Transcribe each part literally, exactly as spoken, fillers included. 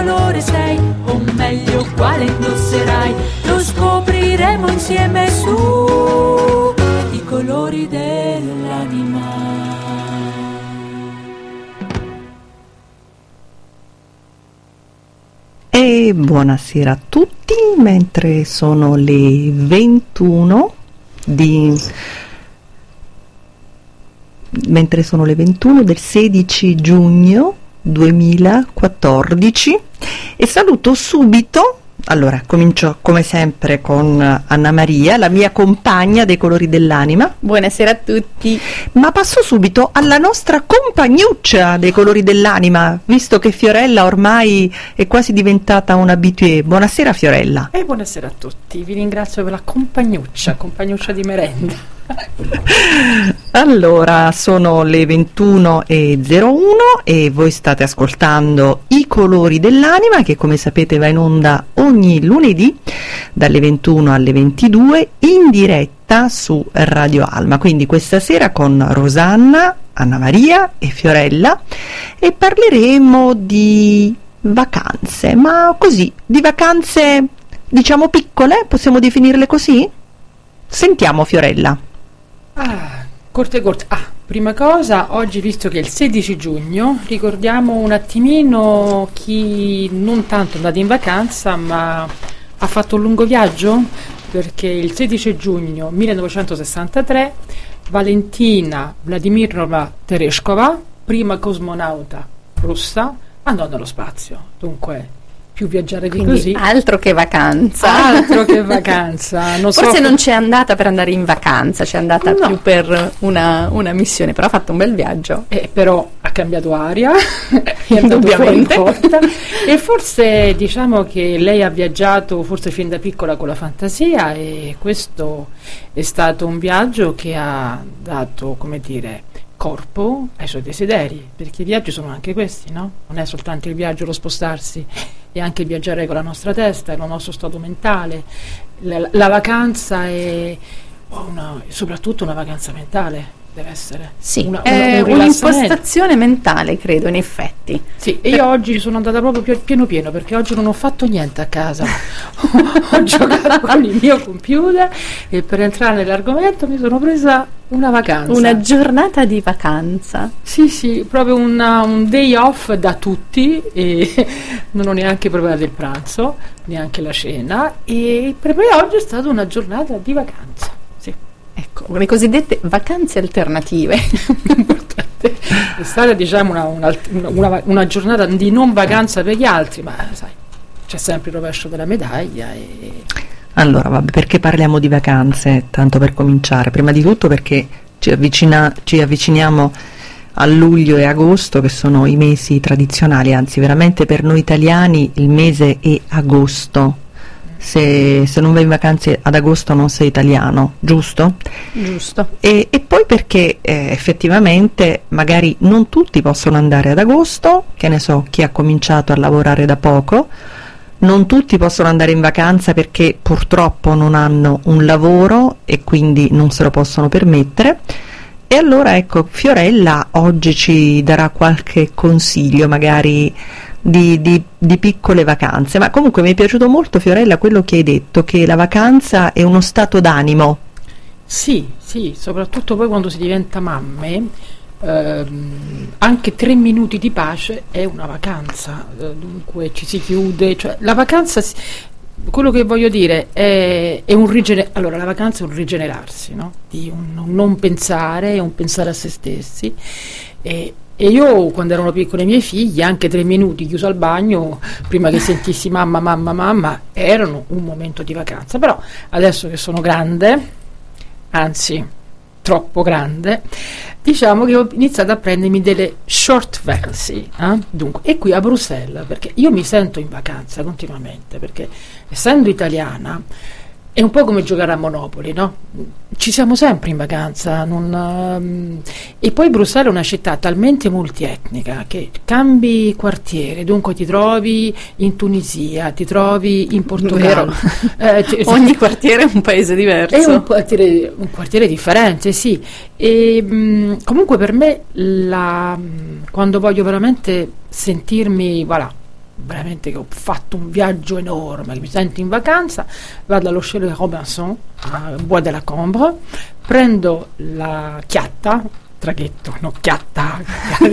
colore sei, o meglio quale indosserai, lo scopriremo insieme su i colori dell'anima. E buonasera a tutti, mentre sono le ventuno di mentre sono le ventuno del sedici giugno duemilaquattordici, e saluto subito. Allora, comincio come sempre con Anna Maria, la mia compagna dei colori dell'anima. Buonasera a tutti. Ma passo subito alla nostra compagnuccia dei colori dell'anima, visto che Fiorella ormai è quasi diventata un habitué. Buonasera Fiorella. E buonasera a tutti, vi ringrazio per la compagnuccia, compagnuccia di merenda. Allora, sono le ventuno e zero uno e voi state ascoltando I colori dell'anima, che come sapete va in onda ogni lunedì dalle ventuno alle ventidue in diretta su Radio Alma. Quindi questa sera con Rosanna, Anna Maria e Fiorella, e parleremo di vacanze, ma così, di vacanze diciamo piccole, possiamo definirle così? Sentiamo Fiorella. Ah, corte corte. Ah, prima cosa, oggi visto che è il sedici giugno, ricordiamo un attimino chi non tanto è andato in vacanza, ma ha fatto un lungo viaggio, perché il sedici giugno millenovecentosessantatré Valentina Vladimirovna Tereshkova, prima cosmonauta russa, andò nello spazio. Dunque più viaggiare di Quindi così. Altro che vacanza. Altro che vacanza. Non Forse so non c'è andata per andare in vacanza, c'è andata no. più per una, una missione, però ha fatto un bel viaggio. Eh, però ha cambiato aria, è andato fuori in porta, e forse diciamo che lei ha viaggiato forse fin da piccola con la fantasia, e questo è stato un viaggio che ha dato, come dire, corpo ai suoi desideri, perché i viaggi sono anche questi, no? Non è soltanto il viaggio, lo spostarsi, è anche il viaggiare con la nostra testa, il nostro stato mentale. La, la vacanza è una, soprattutto una vacanza mentale, deve essere. Sì, una, è un un'impostazione mentale, credo, in effetti. Sì, e io oggi sono andata proprio pieno pieno, perché oggi non ho fatto niente a casa. Ho giocato con il mio computer, e per entrare nell'argomento mi sono presa una vacanza. Una giornata di vacanza. Sì, sì, proprio una, un day off da tutti, e non ho neanche preparato il pranzo, neanche la cena, e per me oggi è stata una giornata di vacanza. Sì. Ecco, le cosiddette vacanze alternative. Importante. È stata, diciamo, una, una, una, una giornata di non vacanza per gli altri, ma sai, c'è sempre il rovescio della medaglia. E Allora, vabbè, perché parliamo di vacanze? Tanto per cominciare, prima di tutto perché ci, avvicina, ci avviciniamo a luglio e agosto, che sono i mesi tradizionali, anzi veramente per noi italiani il mese è agosto. Se, se non vai in vacanze ad agosto non sei italiano, giusto? Giusto. E, e poi perché eh, effettivamente magari non tutti possono andare ad agosto, che ne so, chi ha cominciato a lavorare da poco, non tutti possono andare in vacanza perché purtroppo non hanno un lavoro e quindi non se lo possono permettere. E allora ecco, Fiorella oggi ci darà qualche consiglio magari di, di, di piccole vacanze, ma comunque mi è piaciuto molto Fiorella quello che hai detto, che la vacanza è uno stato d'animo. Sì, sì, soprattutto poi quando si diventa mamme, ehm, anche tre minuti di pace è una vacanza, eh, dunque ci si chiude, cioè la vacanza, si, quello che voglio dire è, è un rigener- allora la vacanza è un rigenerarsi, no? Di un, un non pensare, un pensare a se stessi, e E io, quando erano piccoli i miei figli, anche tre minuti chiuso al bagno, prima che sentissi mamma, mamma, mamma, erano un momento di vacanza. Però adesso che sono grande, anzi troppo grande, diciamo che ho iniziato a prendermi delle short vacancy, eh? Dunque, e qui a Bruxelles, perché io mi sento in vacanza continuamente, perché essendo italiana è un po' come giocare a Monopoli, no? Ci siamo sempre in vacanza, non, um, e poi Bruxelles è una città talmente multietnica che cambi quartiere, dunque ti trovi in Tunisia, ti trovi in Portogallo, eh, c- ogni quartiere è un paese diverso, è un quartiere, un quartiere differente, sì. E um, comunque per me la, quando voglio veramente sentirmi, voilà, veramente che ho fatto un viaggio enorme, che mi sento in vacanza, vado allo Chalet Robinson a Bois de la Combre, prendo la chiatta, traghetto, no, chiatta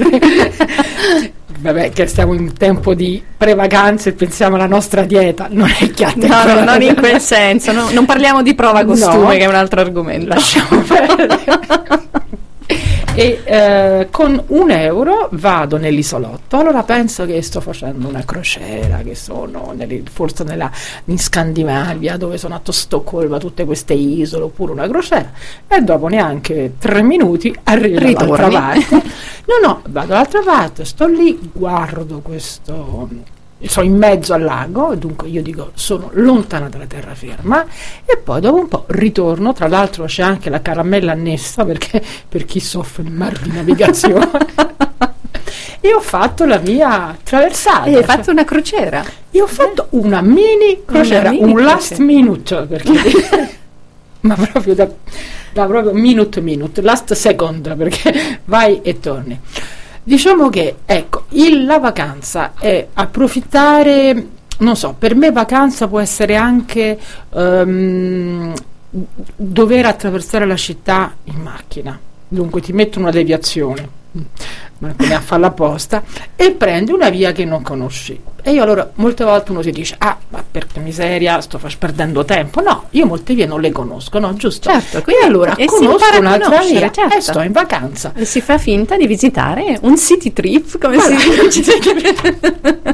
vabbè, che stiamo in tempo di pre-vacanze e pensiamo alla nostra dieta, non è chiatta, no, no, non in quel senso, no, non parliamo di prova costume, no, che è un altro argomento, lasciamo perdere. E eh, con un euro vado nell'isolotto, allora penso che sto facendo una crociera, che sono nel, forse nella, in Scandinavia, dove sono a Stoccolma, tutte queste isole, oppure una crociera, e dopo neanche tre minuti arrivo dall'altra parte. No, no, vado dall'altra parte, sto lì, guardo questo, sono in mezzo al lago, dunque io dico sono lontana dalla terraferma, e poi dopo un po' ritorno. Tra l'altro c'è anche la caramella annessa, perché per chi soffre il mar di navigazione e ho fatto la mia traversata. E hai fatto una crociera? Io ho fatto una mini crociera, una mini un crociera. Last minute, perché ma proprio da, da proprio minute minute, last second, perché vai e torni. Diciamo che, ecco, il, la vacanza è approfittare, non so, per me vacanza può essere anche um, dover attraversare la città in macchina, dunque ti metto una deviazione, ma come a farla apposta, e prendi una via che non conosci. E io allora molte volte uno si dice, ah, ma perché miseria, sto fac- perdendo tempo. No, io molte vie non le conosco, no, giusto? Certo, e allora e conosco un'altra via, certo. E sto in vacanza. E si fa finta di visitare un city trip, come allora, si dice.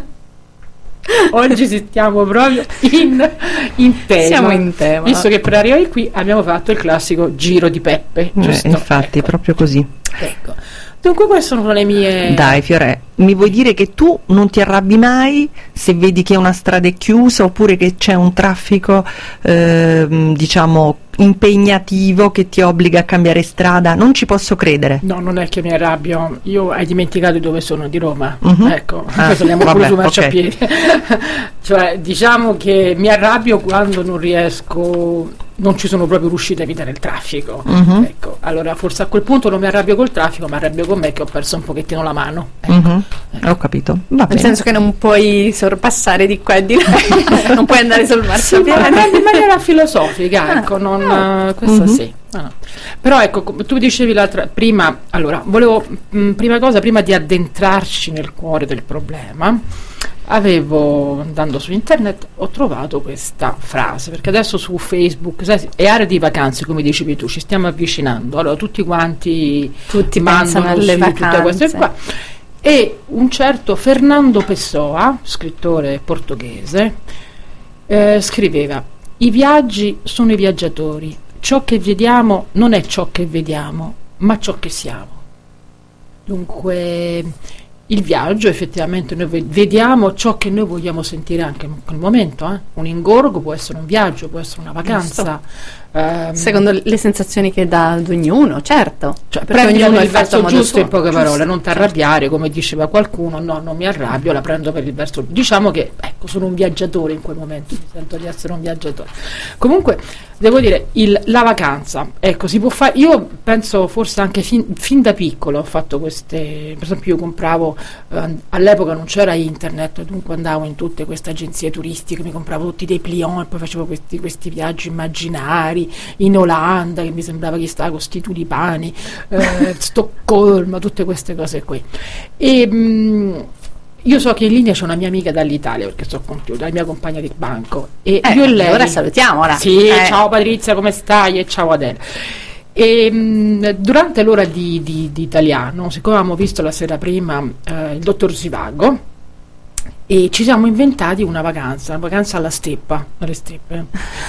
Oggi stiamo proprio in, in tema. Siamo in tema. Visto che per arrivare qui abbiamo fatto il classico giro di Peppe, giusto? Eh, infatti, ecco. Proprio così. Ecco. Dunque queste sono le mie... Dai Fiore, mi vuoi dire che tu non ti arrabbi mai se vedi che una strada è chiusa oppure che c'è un traffico eh, diciamo impegnativo che ti obbliga a cambiare strada? Non ci posso credere. No, non è che mi arrabbio, io hai dimenticato dove sono, di Roma. Uh-huh. Ecco, ah, questo andiamo pure su marciapiedi. Okay. Cioè diciamo che mi arrabbio quando non riesco, non ci sono proprio riuscita a evitare il traffico. Uh-huh. Ecco, allora forse a quel punto non mi arrabbio col traffico, ma arrabbio con me che ho perso un pochettino la mano. Ecco. Uh-huh. Ecco. Ho capito. Va Nel bene. senso che non puoi sorpassare di qua e di là, non puoi andare sul marciapiede. Sì, ma in maniera filosofica, ecco, non Ah. questo Uh-huh. sì. No, no. Però ecco, tu dicevi l'altra prima, allora, volevo mh, prima cosa, prima di addentrarci nel cuore del problema, avevo, andando su internet, ho trovato questa frase, perché adesso su Facebook, sai, è area di vacanze, come dicevi tu, ci stiamo avvicinando, allora tutti quanti Tutti mandano pensano alle sì, tutte vacanze. queste qua. E un certo Fernando Pessoa, scrittore portoghese, eh, scriveva: i viaggi sono i viaggiatori, ciò che vediamo non è ciò che vediamo, ma ciò che siamo. Dunque il viaggio, effettivamente noi vediamo ciò che noi vogliamo sentire anche in quel momento, eh? Un ingorgo può essere un viaggio, può essere una vacanza, ehm, secondo le sensazioni che dà ad ognuno, certo, cioè perché prendila ognuno per è il fatto a verso modo giusto, suo. in poche parole, Giusto, non ti certo. arrabbiare, come diceva qualcuno, no, non mi arrabbio, la prendo per il verso, diciamo che ecco, sono un viaggiatore in quel momento, mi sento di essere un viaggiatore. Comunque devo dire, il, la vacanza, ecco, si può fare, io penso forse anche fin, fin da piccolo ho fatto queste, per esempio io compravo, eh, all'epoca non c'era internet, dunque andavo in tutte queste agenzie turistiche, mi compravo tutti dei pliant e poi facevo questi, questi viaggi immaginari in Olanda, che mi sembrava che stava con sti tulipani, eh, Stoccolma, tutte queste cose qui. E mh, io so che in linea c'è una mia amica dall'Italia, perché sto con la mia compagna di banco, e Eh, io e lei ora salutiamo, ora. sì, Eh. ciao Patrizia, come stai? E ciao Adele. E mh, durante l'ora di, di, di italiano, siccome avevamo visto la sera prima eh, il dottor Zivago, e ci siamo inventati una vacanza, una vacanza alla steppa, alle steppe.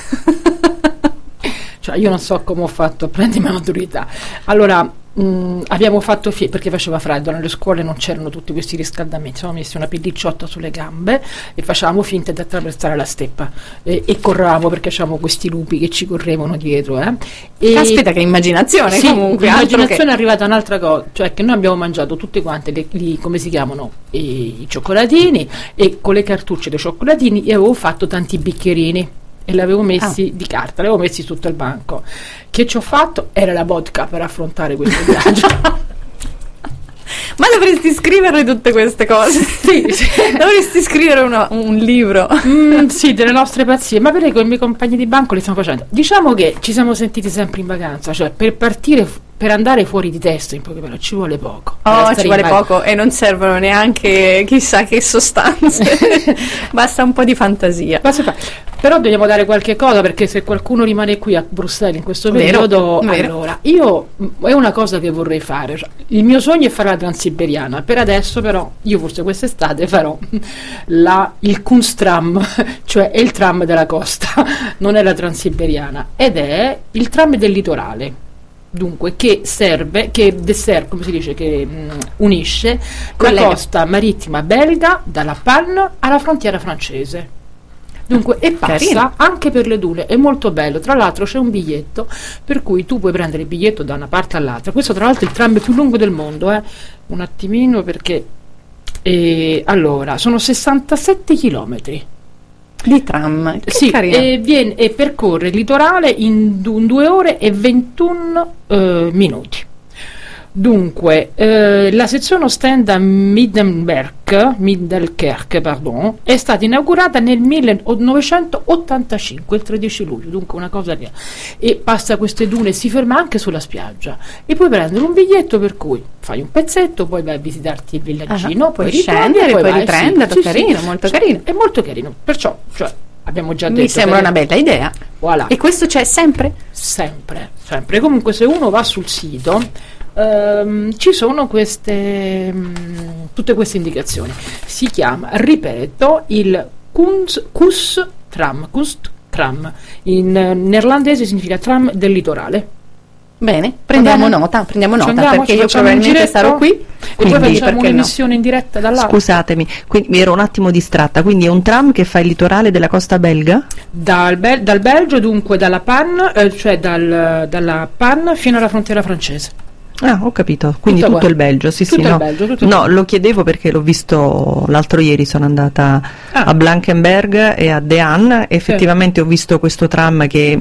Cioè io non so come ho fatto a prendermi la maturità. Allora mh, abbiamo fatto fie- perché faceva freddo, nelle scuole non c'erano tutti questi riscaldamenti, siamo messi una pellicciotta sulle gambe e facevamo finta di attraversare la steppa, e, e corravamo perché c'avevamo questi lupi che ci correvano dietro, eh. E Caspita, che immaginazione, sì, comunque. altro l'immaginazione che... è arrivata un'altra cosa, cioè che noi abbiamo mangiato tutti quanti le, li, come si chiamano, i, i cioccolatini, e con le cartucce dei cioccolatini, e avevo fatto tanti bicchierini e li avevo messi Ah. di carta, li avevo messi sotto il banco. Che ci ho fatto? Era la vodka per affrontare questo viaggio. Ma dovresti scrivere tutte queste cose. Sì, sì. Dovresti scrivere uno- un libro. Mm, sì, delle nostre pazzie, ma perché con i miei compagni di banco li stiamo facendo. Diciamo che ci siamo sentiti sempre in vacanza, cioè per partire, f- per andare fuori di testa in poche parole ci vuole poco. Per Oh, stare ci vuole in vac- poco e non servono neanche chissà che sostanze. Basta un po' di fantasia. Ma si fa. Però dobbiamo dare qualche cosa, perché se qualcuno rimane qui a Bruxelles in questo Vero, periodo, vero. allora io mh, è una cosa che vorrei fare. Cioè, il mio sogno è fare la Transiberiana. Per adesso, però, io forse quest'estate farò la, il Kunstram, cioè è il tram della costa, non è la Transiberiana, ed è il tram del litorale. Dunque, che serve, che dessert, come si dice, che mh, unisce Collega. la costa marittima belga dalla Panne alla frontiera francese. Dunque, e passa Carino. anche per le dune, è molto bello. Tra l'altro c'è un biglietto per cui tu puoi prendere il biglietto da una parte all'altra. Questo tra l'altro è il tram più lungo del mondo, eh. Un attimino, perché eh, allora sono sessantasette chilometri. Di tram. Che Sì, carino. e, viene, e percorre il litorale in du- due ore e ventuno eh, minuti. Dunque, eh, la sezione Ostenda Middelkerk, Middelkerk, pardon, è stata inaugurata nel millenovecentottantacinque, il tredici luglio, dunque una cosa che... E passa queste dune, si ferma anche sulla spiaggia e puoi prendere un biglietto per cui fai un pezzetto, poi vai a visitarti il villaggino, Ah, poi puoi ritorni scendere, e poi puoi vai, riprenderlo, sì, carino, sì, molto cioè, carino. È molto carino, perciò, cioè, abbiamo già detto... Mi sembra per- una bella idea. Voilà. E questo c'è sempre? Sempre, sempre. Comunque se uno va sul sito ehm, ci sono queste mm, tutte queste indicazioni. Si chiama, ripeto, il Kunst, Kus Tram, Kust Tram. In eh, neerlandese significa tram del litorale. Bene, prendiamo bene? nota, prendiamo Ci nota andiamo, perché ci io facciamo un probabilmente giretto? sarò qui. E poi Quindi, facciamo perché no? un'emissione in diretta da là. Scusatemi, quindi mi ero un attimo distratta, quindi è un tram che fa il litorale della costa belga? Dal, Bel- dal Belgio, dunque dalla Panne, eh, cioè dal- dalla Panne fino alla frontiera francese. Ah, ho capito, quindi Tutto tutto qua. il Belgio, sì Tutto sì, il no. Belgio, tutto il No, Belgio. lo chiedevo perché l'ho visto l'altro ieri, sono andata Ah. a Blankenberg e a De Aan, e effettivamente ho visto questo tram che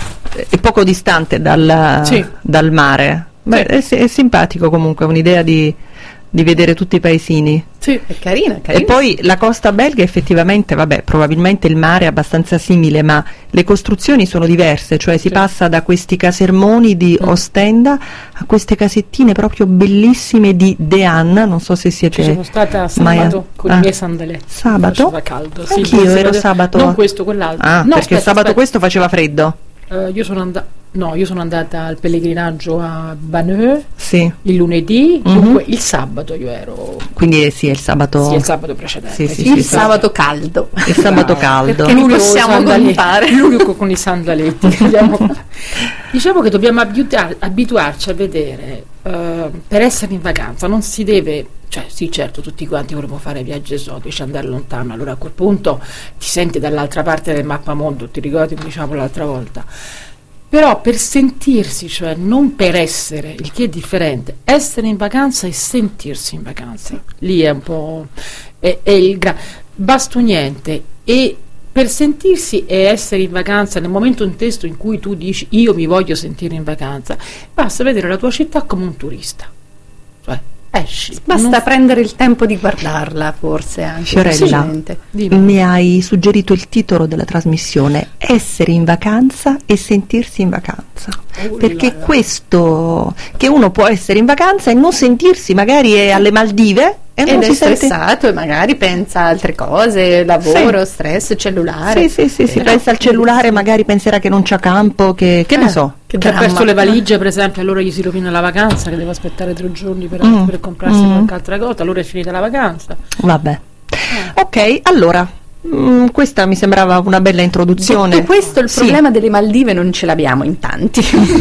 è poco distante dal, Sì. dal mare. Beh, Sì. è, è simpatico comunque, è un'idea di, di vedere tutti i paesini. Sì. È carina, è carina. E poi la costa belga effettivamente, vabbè, probabilmente il mare è abbastanza simile, ma le costruzioni sono diverse, cioè si Sì. passa da questi casermoni di Mm. Ostenda a queste casettine proprio bellissime di De Aan, non so se siete... Ci sono stata mai a- sabato con ah. i miei sandaletti. Sabato? Faceva caldo. Sì, Anch'io poi ero se- sabato. Non questo, quell'altro. Ah, No, perché aspetta, sabato aspetta. questo faceva freddo? Eh, io sono andata no, io sono andata al pellegrinaggio a Banneux Sì, il lunedì, Mhm. dunque il sabato io ero quindi eh, sì, è il sabato... sì, il sabato precedente. Sì, sì, Il sì, sabato caldo. il sabato Brava. caldo. Perché non L'unico possiamo sandaletti- contare. l'unico con i sandaletti che abbiamo fatto. Diciamo che dobbiamo abituar- abituarci a vedere, eh, per essere in vacanza non si deve, cioè sì, certo, tutti quanti vorremmo fare viaggi esotici, andare lontano, allora a quel punto ti senti dall'altra parte del mappamondo, ti ricordi come diciamo l'altra volta. Però per sentirsi, cioè non per essere, il che è differente, essere in vacanza e sentirsi in vacanza, lì è un po' è, è il gra- basta niente. E per sentirsi e essere in vacanza nel momento in testo in cui tu dici io mi voglio sentire in vacanza, basta vedere la tua città come un turista, cioè esci, Basta non- prendere il tempo di guardarla, forse anche. Fiorella. semplicemente. dimmi. Mi hai suggerito il titolo della trasmissione: essere in vacanza e sentirsi in vacanza. Oh Perché là là. questo, che uno può essere in vacanza e non sentirsi, magari è alle Maldive e non Ed è si sente. stressato e magari pensa a altre cose, lavoro, stress, cellulare. Sì, sì, sì, si Però- pensa al cellulare, magari penserà che non c'ha campo, che, che ne Eh, so. che Che ha dramma. perso le valigie, per esempio, allora gli si rovina la vacanza, che deve aspettare tre giorni per, Mm. per comprarsi Mm. qualche altra cosa, allora è finita la vacanza. Vabbè. Eh. Ok, allora, mm, questa mi sembrava una bella introduzione. Detto questo, il Sì. problema delle Maldive non ce l'abbiamo in tanti.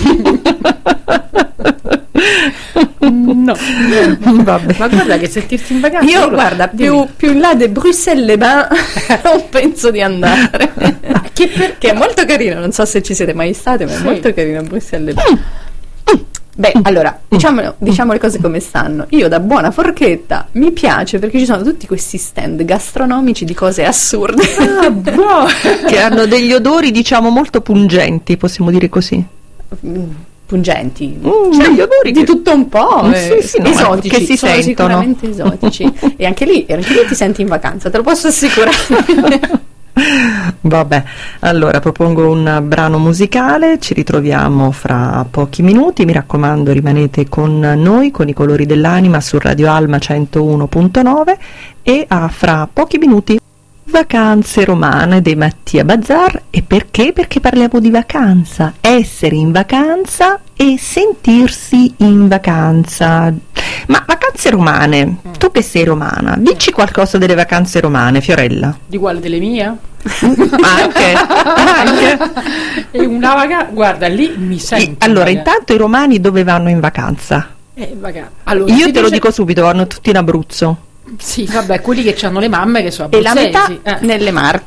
No, Vabbè. ma guarda che sentirsi in vacanza. Io, allora, guarda, dimmi. più, più in là di Bruxelles-les-Bains non penso di andare. che, per- Che è molto carino, non so se ci siete mai state, ma è Sì. molto carino Bruxelles-les-Bains. Beh, allora, diciamo, diciamo le cose come stanno. Io da buona forchetta mi piace perché ci sono tutti questi stand gastronomici di cose assurde. Ah, boh. Che hanno degli odori, diciamo, molto pungenti, possiamo dire così. Mm, pungenti, Mm, cioè, degli odori di che- tutto un po', Mm, eh, sì, sì, no, esotici, che si sono sentono. sicuramente esotici. E anche lì, anche lì ti senti in vacanza, te lo posso assicurare. Vabbè, allora propongo un brano musicale, ci ritroviamo fra pochi minuti, mi raccomando rimanete con noi, con i colori dell'anima su Radio Alma centouno punto nove e a fra pochi minuti Vacanze romane dei Mattia Bazar. E perché? Perché parliamo di vacanza, essere in vacanza e sentirsi in vacanza. Ma vacanze romane, tu che sei romana, dici qualcosa delle vacanze romane, Fiorella? Di quale delle mie? Anche, anche. E una vacanza, guarda, lì mi I- sento. allora, in vacanza. intanto i romani dove vanno in vacanza? Eh, vaga- allora, Io si te lo dice- dico subito, vanno tutti in Abruzzo. Sì, vabbè, quelli che hanno le mamme che sono E la abruzzesi. metà eh. nelle Marche.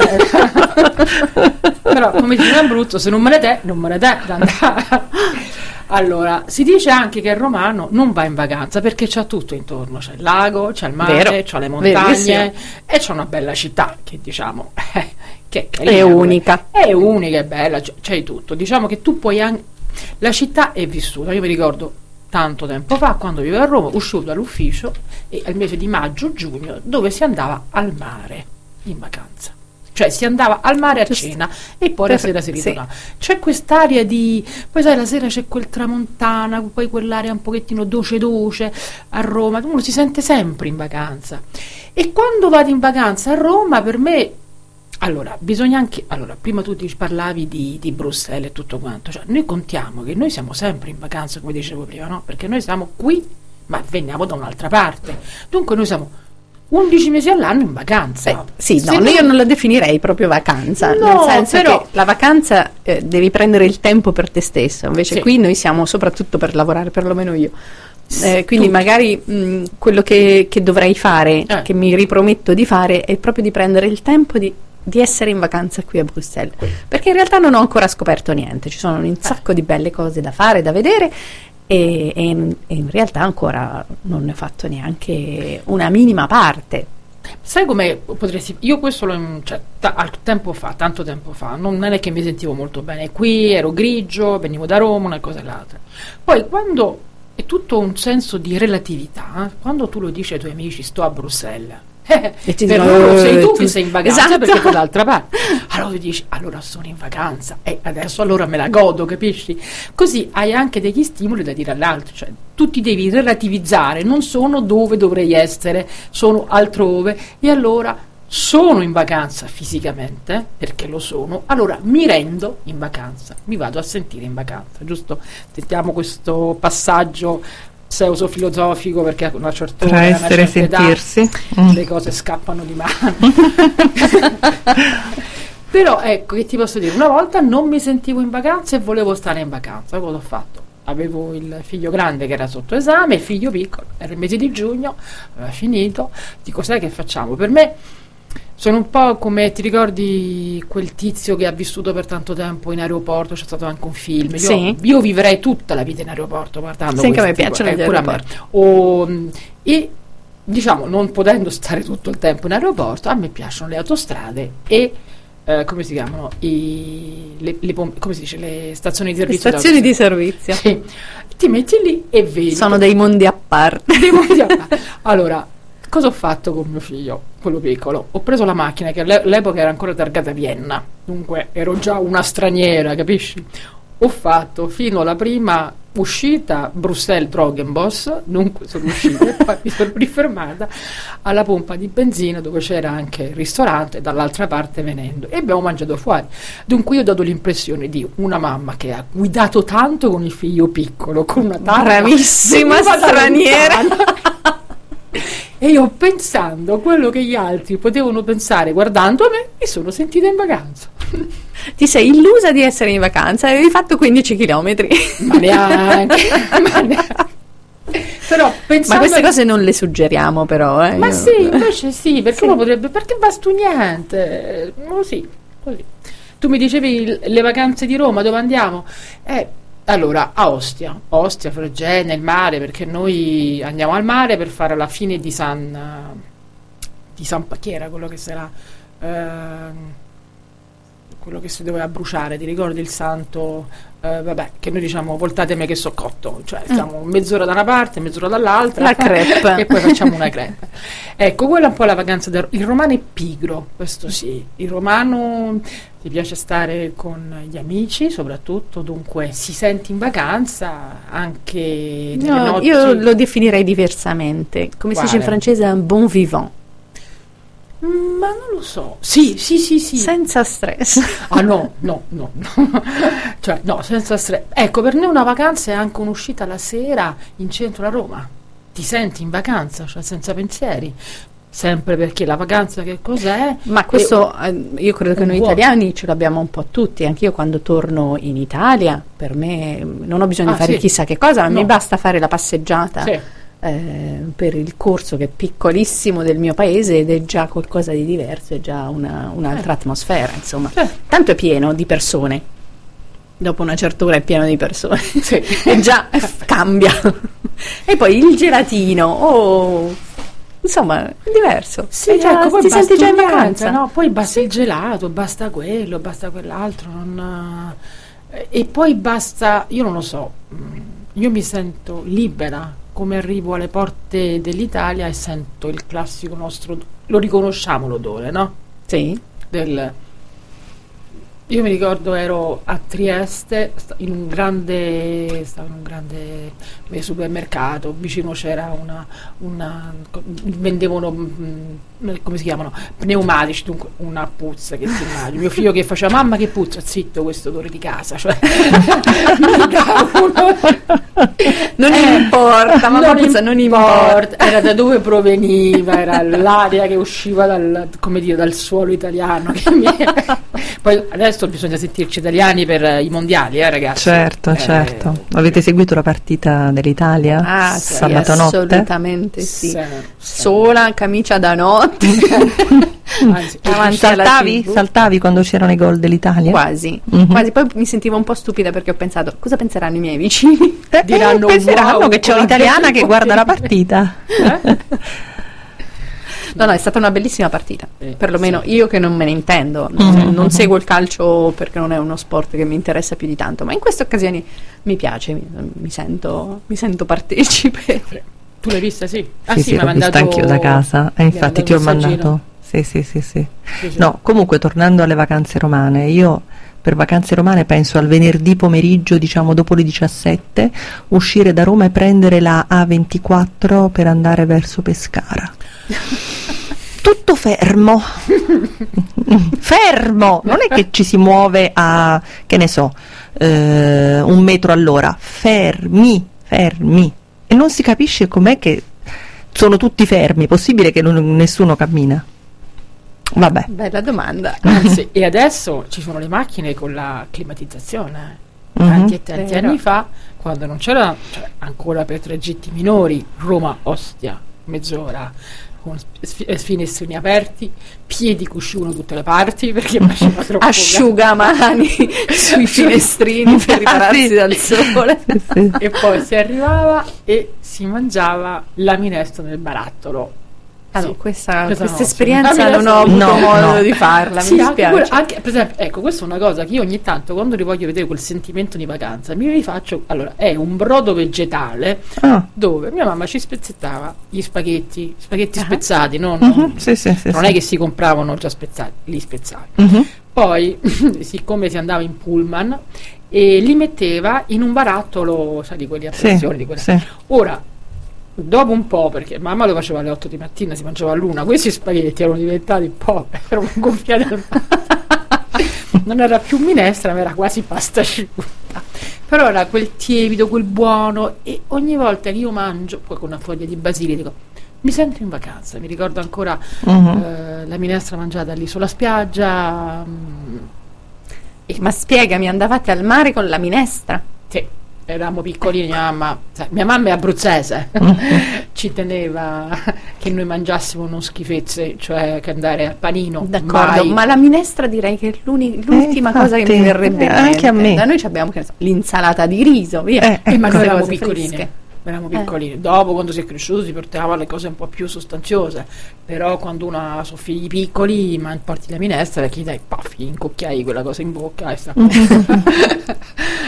Però come dice in Abruzzo, se non me ne te, non me ne te da andare. Allora, si dice anche che il romano non va in vacanza perché c'ha tutto intorno, c'è il lago, c'è il mare, Vero. c'ha le montagne Verissimo. e c'è una bella città che diciamo eh, che è, carina, È unica. è unica, è bella, c'è, c'è tutto. Diciamo che tu puoi anche la città è vissuta. Io mi ricordo tanto tempo fa, quando vivevo a Roma, uscivo dall'ufficio e al mese di maggio-giugno dove si andava al mare in vacanza. Cioè si andava al mare a Giusto. cena e poi la sera si Sì. ritornava. C'è quest'aria di... Poi sai, la sera c'è quel tramontana, poi quell'aria un pochettino doce doce a Roma. Uno si sente sempre in vacanza. E quando vado in vacanza a Roma, per me... Allora, bisogna anche... Allora, prima tu ti parlavi di, di Bruxelles e tutto quanto. Cioè, noi contiamo che noi siamo sempre in vacanza, come dicevo prima, no? Perché noi siamo qui, ma veniamo da un'altra parte. Dunque noi siamo undici mesi all'anno in vacanza. Beh, sì, Se no, io non la definirei proprio vacanza, No, nel senso però- che la vacanza eh, devi prendere il tempo per te stesso, invece Sì. qui noi siamo soprattutto per lavorare, perlomeno io. Sì, Eh, quindi tutti. magari mh, quello che, che dovrei fare, Eh. che mi riprometto di fare, è proprio di prendere il tempo di, di essere in vacanza qui a Bruxelles, perché in realtà non ho ancora scoperto niente, ci sono un sacco di belle cose da fare, da vedere. E, e in, e in realtà ancora non ne ho fatto neanche una minima parte. Sai come potresti... Io questo lo... Cioè, ta- al tempo fa, tanto tempo fa, non è che mi sentivo molto bene qui, ero grigio, venivo da Roma, una cosa e l'altra. Poi quando è tutto un senso di relatività, eh, quando tu lo dici ai tuoi amici sto a Bruxelles, eh, E ti per dicono, loro sei eh, tu tu- che sei in vacanza Esatto. perché tu dall'altra parte. Allora tu dici, allora sono in vacanza e adesso allora me la godo, capisci? Così hai anche degli stimoli da dire all'altro, cioè tu ti devi relativizzare, non sono dove dovrei essere, sono altrove e allora sono in vacanza fisicamente, perché lo sono, allora mi rendo in vacanza, mi vado a sentire in vacanza, giusto? Sentiamo questo passaggio pseudo-filosofico perché a una certa Tra ora, a una essere e certa età, sentirsi. Mm. le cose scappano di mano. Però ecco, che ti posso dire, una volta non mi sentivo in vacanza e volevo stare in vacanza. Cosa ho fatto? Avevo il figlio grande che era sotto esame, il figlio piccolo, era il mese di giugno, aveva finito, dico sai che facciamo? Per me sono un po' come, ti ricordi quel tizio che ha vissuto per tanto tempo in aeroporto, c'è stato anche un film, io, Sì. io vivrei tutta la vita in aeroporto guardando Sì, anche a me questi- piacciono eh, gli pure a me. aeroporti. O, mh, e diciamo, non potendo stare tutto il tempo in aeroporto, a me piacciono le autostrade e eh, come si chiamano? I, le, le pom- come si dice? Le stazioni di Le servizio. stazioni di d'autostrada. servizio Sì. Ti metti lì e vedi. sono dei mondi a parte. Dei mondi a parte. Allora, cosa ho fatto con mio figlio, quello piccolo? Ho preso la macchina che all'e- all'epoca era ancora targata Vienna, dunque ero già una straniera, capisci? Ho fatto fino alla prima uscita Bruxelles-Drogenbos, dunque sono uscita e poi mi sono rifermata alla pompa di benzina dove c'era anche il ristorante dall'altra parte venendo e abbiamo mangiato fuori. Dunque io ho dato l'impressione di una mamma che ha guidato tanto con il figlio piccolo, con una targa Bravissima veniva da straniera. lontano. E io pensando a quello che gli altri potevano pensare guardando me, mi sono sentita in vacanza. Ti sei illusa di essere in vacanza e avevi fatto quindici chilometri. Ma neanche, ma neanche. Però pensando Ma queste cose non le suggeriamo però, eh. Ma Io- sì, invece sì, perché Sì. uno potrebbe, perché basta niente, così, così. Tu mi dicevi il- le vacanze di Roma, dove andiamo? Eh, allora, a Ostia, Ostia, Fregene, il mare, perché noi andiamo al mare per fare la fine di San, di San Pacchiera, quello che sarà, ehm, quello che si doveva bruciare, ti ricordi il santo eh, vabbè, che noi diciamo voltatemi che so cotto, cioè stiamo mm. mezz'ora da una parte, mezz'ora dall'altra, la crepe e poi facciamo una crepe. Ecco, quella è un po' la vacanza del, il romano è pigro, questo sì, il romano ti piace stare con gli amici soprattutto, dunque si sente in vacanza anche nelle no, notti. Io lo definirei diversamente, come Quale? si dice in francese, un bon vivant. Ma non lo so. Sì, sì, sì, sì. Senza stress. Ah no, no, no, no. Cioè, no, senza stress. Ecco, per noi una vacanza è anche un'uscita la sera in centro a Roma. Ti senti in vacanza, cioè senza pensieri. Sempre perché la vacanza che cos'è? Ma questo eh, io credo che noi vuoto. italiani ce l'abbiamo un po' tutti. Anch'io quando torno in Italia, per me non ho bisogno Ah, di fare sì. chissà che cosa, ma No. mi basta fare la passeggiata. Sì. Eh, per il corso che è piccolissimo del mio paese ed è già qualcosa di diverso, è già una, un'altra Eh. atmosfera, insomma. Eh. Tanto è pieno di persone, dopo una certa ora è pieno di persone, Sì. e già eh, cambia. E poi il gelatino, oh, insomma, è diverso. Sì, E già, ecco, poi ti basta senti già in niente, vacanza, no? Poi basta il gelato, basta quello, basta quell'altro, non... e poi basta, io non lo so, io mi sento libera, come arrivo alle porte dell'Italia e sento il classico nostro, lo riconosciamo l'odore, no? Sì. Del, io mi ricordo ero a Trieste sta- in un grande stavo in un grande eh, supermercato, vicino c'era una, una co- vendevano mm, come si chiamano, pneumatici, dunque una puzza che ti immagini, mio figlio che faceva mamma che puzza, zitto, questo odore di casa, cioè Non Eh, importa, ma non puzza non importa. era da dove proveniva, era l'aria che usciva dal, come dire, dal suolo italiano che mi... Poi adesso bisogna sentirci italiani per eh, i mondiali, eh ragazzi. Certo, Eh, certo. Avete seguito la partita dell'Italia Ah, sì, sabato notte? assolutamente sì. sì, sì. Sola, camicia da notte. Anzi, Davanti alla Saltavi? tivù. Saltavi quando c'erano i gol dell'Italia? Quasi, Mhm. quasi. Poi mi sentivo un po' stupida perché ho pensato cosa penseranno i miei vicini. Eh, Diranno, penseranno wow, che c'è guarda un'italiana che che guarda la partita. Eh? No, no, è stata una bellissima partita. Eh, Perlomeno sì. io che non me ne intendo, Mhm. non seguo il calcio perché non è uno sport che mi interessa più di tanto, ma in queste occasioni mi piace, mi, mi sento, mi sento partecipe. Tu l'hai vista, sì? Ah sì, sì, sì, mi ha l'ho vista mandato anch'io da casa. E mi ha infatti ti ho un messaggino. mandato. Sì, sì, sì, sì. Sì, sì. No, comunque tornando alle vacanze romane, io per vacanze romane penso al venerdì pomeriggio, diciamo dopo le diciassette, uscire da Roma e prendere la A ventiquattro per andare verso Pescara. Tutto fermo. Fermo, non è che ci si muove a, che ne so, eh, un metro all'ora, fermi, fermi. E non si capisce com'è che sono tutti fermi, è possibile che non- nessuno cammina? Vabbè. Bella domanda. Anzi, e adesso ci sono le macchine con la climatizzazione. Mhm. Tanti e tanti Vero. anni fa, quando non c'era, cioè, ancora per tragitti minori, Roma-Ostia, mezz'ora, con sf- eh, finestrini aperti, piedi che uscivano da tutte le parti perché faceva troppo Asciugamani sui finestrini per ripararsi Sì. dal sole. Sì, sì. caldo. E poi si arrivava e si mangiava la minestra nel barattolo. Allora, Sì. questa, Questa questa no, esperienza sì. non ho avuto No, modo no. di farla, Sì, mi anche dispiace. quello- anche- per esempio, ecco, questa è una cosa che io ogni tanto quando rivoglio vedere quel sentimento di vacanza mi rifaccio, allora, è un brodo vegetale Ah, dove mia mamma ci spezzettava gli spaghetti, spaghetti Ah. spezzati, no? mhm, No, sì, sì, sì, non sì. è che si compravano già spezzati, li spezzavi. Mhm. Poi, siccome si andava in pullman, e li metteva in un barattolo, sai, di quelli a Sì, pressione, di quelli. sì. Ora, dopo un po', perché mamma lo faceva alle otto di mattina, si mangiava all'una, questi spaghetti erano diventati un po', erano gonfiati al non era più minestra, ma era quasi pasta asciutta. Però era quel tiepido, quel buono, e ogni volta che io mangio, poi con una foglia di basilico, mi sento in vacanza. Mi ricordo ancora Mhm. eh, la minestra mangiata lì sulla spiaggia. mm, e- Ma spiegami, andavate al mare con la minestra? sì, eravamo piccolini, mia mamma, sai, mia mamma è abruzzese, ci teneva che noi mangiassimo non schifezze, cioè che andare al panino. D'accordo, mai. ma la minestra direi che è l'uni- l'ultima cosa che infatti, mi verrebbe in eh, anche mente. a me. Da noi ci abbiamo che ne so, l'insalata di riso, via. Eh, Eh, ma ecco. noi eravamo Cose piccolini. fresche. Eravamo Eh. piccolini. Dopo, quando si è cresciuto, si portava le cose un po' più sostanziose. Però, quando uno ha suoi figli piccoli, ma porti la minestra, perché gli dai, paf, gli incucchiai quella cosa in bocca e sta.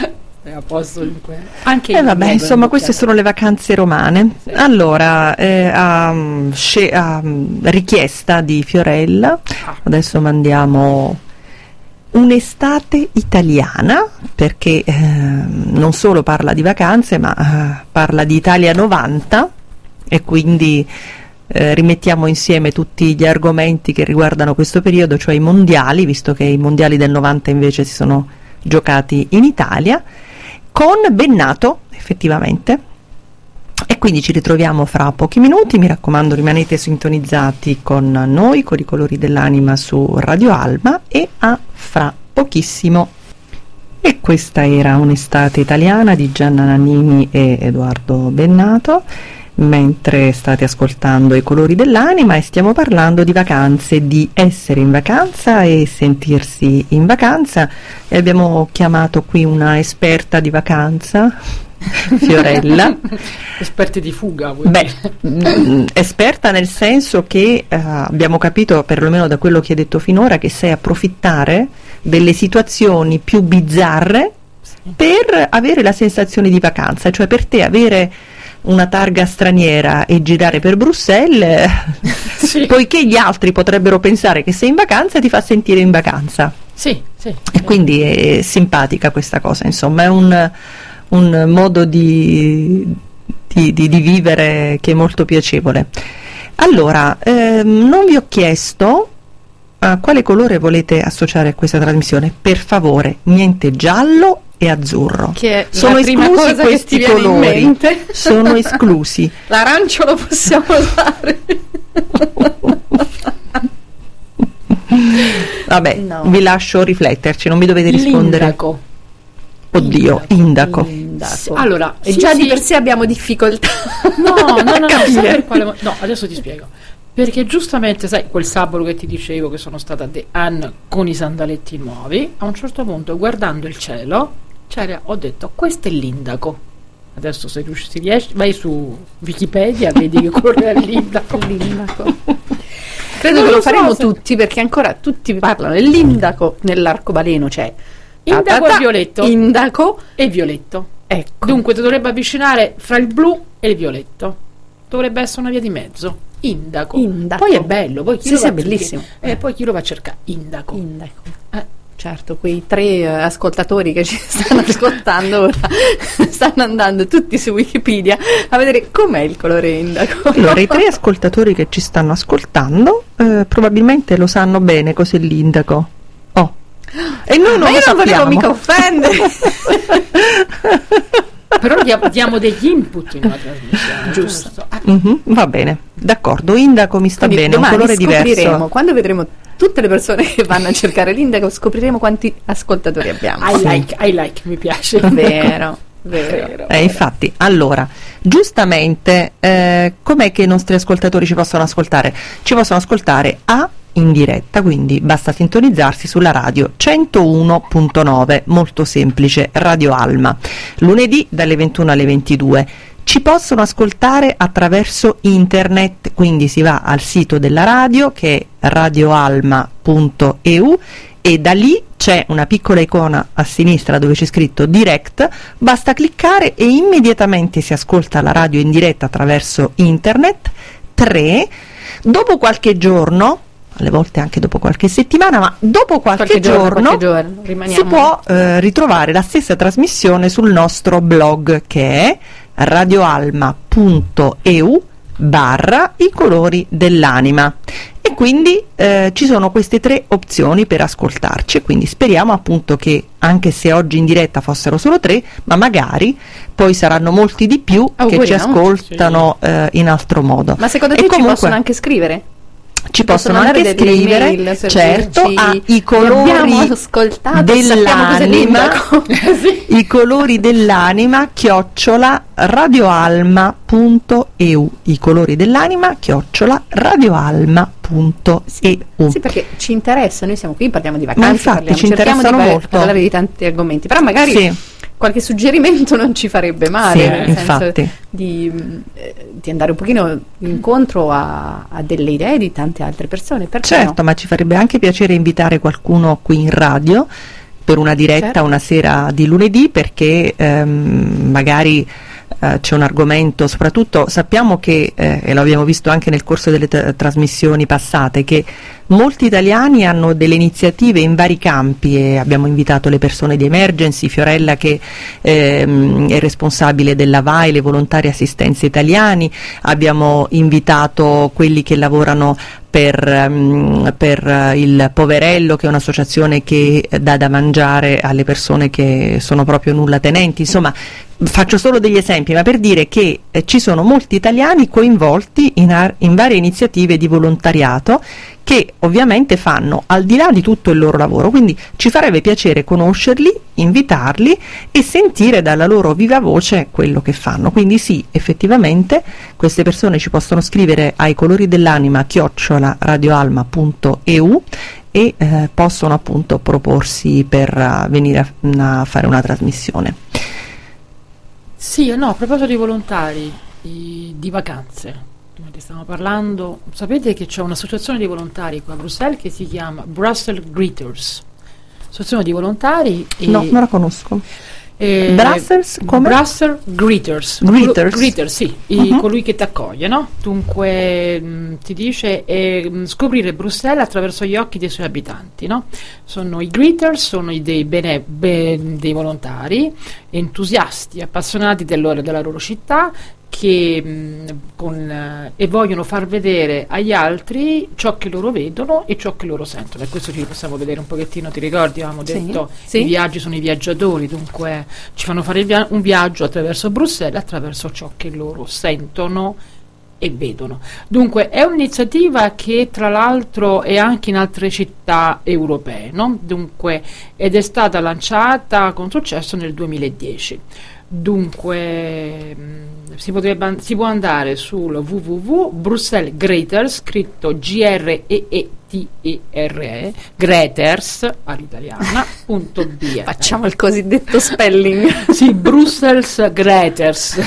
È a posto dunque. Anche Eh io vabbè, bevo insomma, un queste bicchiere. sono le vacanze romane. Sì. Allora, eh, a, sce- a richiesta di Fiorella, Ah. adesso mandiamo un'estate italiana, perché eh, non solo parla di vacanze, ma eh, parla di Italia novanta, e quindi eh, rimettiamo insieme tutti gli argomenti che riguardano questo periodo, cioè i mondiali, visto che i mondiali del novanta invece si sono giocati in Italia, con Bennato, effettivamente. E quindi ci ritroviamo fra pochi minuti. Mi raccomando, rimanete sintonizzati con noi, con i colori dell'anima su Radio Alma, e a fra pochissimo. E questa era un'estate italiana di Gianna Nannini e Edoardo Bennato, mentre state ascoltando i colori dell'anima, e stiamo parlando di vacanze, di essere in vacanza e sentirsi in vacanza, e abbiamo chiamato qui una esperta di vacanza, Fiorella. Esperti di fuga, vuoi Beh, dire? mh, esperta nel senso che eh, abbiamo capito, perlomeno da quello che hai detto finora, che sai approfittare delle situazioni più bizzarre per avere la sensazione di vacanza, cioè per te avere una targa straniera e girare per Bruxelles, Sì. poiché gli altri potrebbero pensare che sei in vacanza, ti fa sentire in vacanza. Sì, sì. E quindi è simpatica questa cosa, insomma, è un, un modo di, di, di, di vivere che è molto piacevole. Allora, ehm, non vi ho chiesto a quale colore volete associare a questa trasmissione. Per favore, niente giallo e azzurro. Che è Sono la prima esclusi cosa che questi ti viene in colori. mente. Sono esclusi. L'arancio lo possiamo usare. Vabbè, No. vi lascio rifletterci, non mi dovete rispondere. L'indaco. Oddio, indaco. Indaco. Sì, allora, e sì, già sì. di per sé abbiamo difficoltà. No, no, no, no, Capire. sai per quale mo- no, adesso ti spiego. Perché giustamente, sai, quel sabato che ti dicevo che sono stata a The Anne con i sandaletti nuovi, a un certo punto, guardando il cielo, c'era, ho detto, questo è l'indaco. Adesso se riusci- si riesce, vai su Wikipedia, vedi che colore è l'indaco. L'indaco. Credo Non che lo lo so faremo se- tutti, perché ancora tutti parlano dell'indaco nell'arcobaleno, c'è Indaco ta ta ta, e violetto. Indaco, E violetto. ecco. Dunque ti dovrebbe avvicinare fra il blu e il violetto. Dovrebbe essere una via di mezzo. Indaco. Indaco. Poi è bello, poi chi Sì, lo sì, va è a cercare? bellissimo. Eh, poi chi lo va a cercare? Indaco. Indaco. Eh. Certo, quei tre eh, ascoltatori che ci stanno ascoltando ora stanno andando tutti su Wikipedia a vedere com'è il colore indaco. Allora, i tre ascoltatori che ci stanno ascoltando eh, probabilmente lo sanno bene cos'è l'indaco. Oh. E noi non Ma lo io non volevo sappiamo. mica offendere. Però dia- diamo degli input in una trasmissione. Giusto. giusto? Ah, Mhm, va bene, d'accordo, indaco mi sta Quindi bene, un domani colore scopriremo, diverso. quando vedremo tutte le persone che vanno a cercare l'indaco, scopriremo quanti ascoltatori abbiamo. I like, I like, mi piace. Vero, vero. Vero. Eh, infatti, allora, giustamente, eh, com'è che i nostri ascoltatori ci possono ascoltare? Ci possono ascoltare a in diretta, quindi basta sintonizzarsi sulla radio centouno punto nove, molto semplice, Radio Alma, lunedì dalle ventuno alle ventidue. Ci possono ascoltare attraverso internet, quindi si va al sito della radio che è radioalma punto e u, e da lì c'è una piccola icona a sinistra dove c'è scritto direct, basta cliccare e immediatamente si ascolta la radio in diretta attraverso internet. tre. Dopo qualche giorno, alle volte anche dopo qualche settimana, ma dopo qualche, Qualche giorno, giorno, qualche giorno, rimaniamo- si può eh, ritrovare la stessa trasmissione sul nostro blog che è radioalma punto e u barra i colori dell'anima, e quindi eh, ci sono queste tre opzioni per ascoltarci, quindi speriamo appunto che, anche se oggi in diretta fossero solo tre, ma magari poi saranno molti di più che ci Auguriamo. ascoltano eh, in altro modo. Ma secondo E te comunque, ci possono anche scrivere? ci possono possono anche mandare delle scrivere, email per certo, dirci, a i "Vi colori abbiamo ascoltato e sappiamo cos'è dell'anima, l'indaco." i colori dell'anima chiocciola radioalma punto e u, i colori dell'anima chiocciola radioalma punto e u. Sì, perché ci interessa, noi siamo qui, parliamo di Ma vacanze, infatti parliamo, ci cerchiamo di interessano par- molto. parlare di tanti argomenti, però magari Sì. qualche suggerimento non ci farebbe male, Sì, nel senso infatti. di, mh, eh, di andare un pochino incontro a, a delle idee di tante altre persone, perché Certo, no? ma ci farebbe anche piacere invitare qualcuno qui in radio per una diretta Certo. una sera di lunedì, perché ehm, magari eh, c'è un argomento, soprattutto sappiamo che, eh, e lo abbiamo visto anche nel corso delle t- trasmissioni passate, che molti italiani hanno delle iniziative in vari campi, e abbiamo invitato le persone di Emergency, Fiorella che ehm, è responsabile della V A I, le volontarie assistenze italiani, abbiamo invitato quelli che lavorano per, um, per uh, il Poverello, che è un'associazione che dà da mangiare alle persone che sono proprio nulla tenenti. Insomma, faccio solo degli esempi, ma per dire che eh, ci sono molti italiani coinvolti in, ar- in varie iniziative di volontariato, che ovviamente fanno al di là di tutto il loro lavoro, quindi ci farebbe piacere conoscerli, invitarli e sentire dalla loro viva voce quello che fanno. Quindi sì, effettivamente queste persone ci possono scrivere ai colori dell'anima chiocciola radioalma punto e u e eh, possono appunto proporsi per uh, venire a, a fare una trasmissione. Sì, no, a proposito di volontari, di, di vacanze, come ti stiamo parlando, sapete che c'è un'associazione di volontari qua a Bruxelles che si chiama Brussels Greeters, associazione di volontari. E No, non la conosco. eh, Brussels come? Brussels Greeters. Greeters. Colo- Greeters, sì, i- Mhm. colui che ti accoglie, no? Dunque mh, ti dice eh, mh, scoprire Bruxelles attraverso gli occhi dei suoi abitanti, no? Sono i greeters, sono i dei, bene, be- dei volontari entusiasti, appassionati del loro- della loro città, che mh, con, eh, e vogliono far vedere agli altri ciò che loro vedono e ciò che loro sentono, e questo ci possiamo vedere un pochettino. Ti ricordi, avevamo Sì, detto sì. i viaggi sono i viaggiatori, dunque ci fanno fare il via- un viaggio attraverso Bruxelles, attraverso ciò che loro sentono e vedono. Dunque è un'iniziativa che tra l'altro è anche in altre città europee, no? Dunque, ed è stata lanciata con successo nel duemiladieci. Dunque mh, si, potrebbe, si può andare sul w w w punto Bruxelles Greeters, scritto G R E E T E R E, Greeters all'italiana punto b r. Facciamo il cosiddetto spelling. Sì, Brussels Greeters.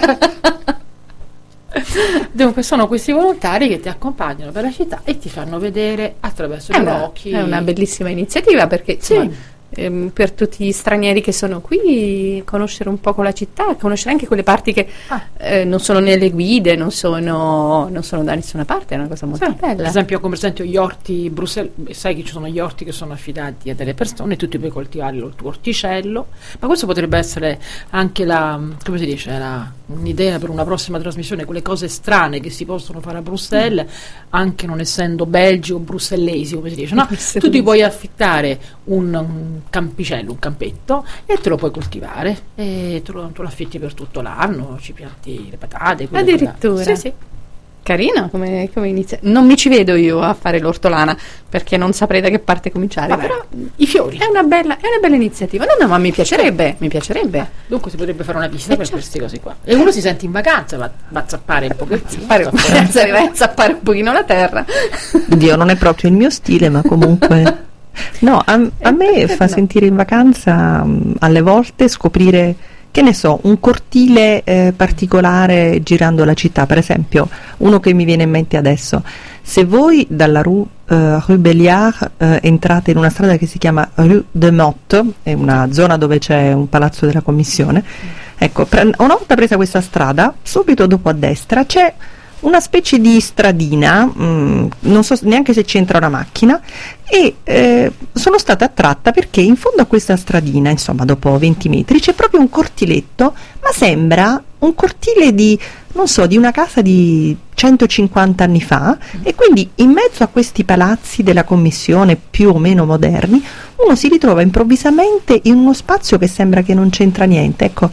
Dunque sono questi volontari che ti accompagnano per la città e ti fanno vedere attraverso È i loro una, occhi. è una bellissima iniziativa, perché Sì. insomma, ehm, per tutti gli stranieri che sono qui, conoscere un po' la città, conoscere anche quelle parti che Ah. eh, non sono nelle guide, non sono, non sono da nessuna parte, è una cosa molto Sì, per bella. esempio, come per esempio gli orti Bruxelles, sai che ci sono gli orti che sono affidati a delle persone, tu ti puoi coltivare il tuo orticello, ma questo potrebbe essere anche la, come si dice, la, un'idea per una prossima trasmissione, quelle cose strane che si possono fare a Bruxelles, anche non essendo belgi o brussellesi, come si dice, no? Tu ti puoi affittare un, un campicello, un campetto, e te lo puoi coltivare, e te lo, te lo affitti per tutto l'anno, ci pianti le patate, quelle Addirittura. Sì, sì. Carino come, come inizia. Non mi ci vedo io a fare l'ortolana, perché non saprei da che parte cominciare, Vabbè, però i fiori. è una bella, è una bella iniziativa. No, no, ma mi piacerebbe, mi piacerebbe. Dunque si potrebbe fare una visita Eh, per certo. queste cose qua. E uno si sente in vacanza, va, va a zappare un pochettino. Zappare, zappare. a zappare un pochino la terra. Dio, non è proprio il mio stile, ma comunque no, a, a me fa sentire in vacanza mh, alle volte scoprire, che ne so, un cortile eh, particolare girando la città. Per esempio, uno che mi viene in mente adesso: se voi dalla rue, eh, rue Belliard eh, entrate in una strada che si chiama Rue de Motte, è una zona dove c'è un palazzo della commissione, ecco, pre- una volta presa questa strada, subito dopo a destra c'è una specie di stradina, mh, non so neanche se c'entra una macchina, e eh, sono stata attratta perché in fondo a questa stradina, insomma dopo venti metri, c'è proprio un cortiletto, ma sembra un cortile di, non so, di una casa di centocinquanta anni fa, e quindi in mezzo a questi palazzi della commissione più o meno moderni uno si ritrova improvvisamente in uno spazio che sembra che non c'entra niente. Ecco,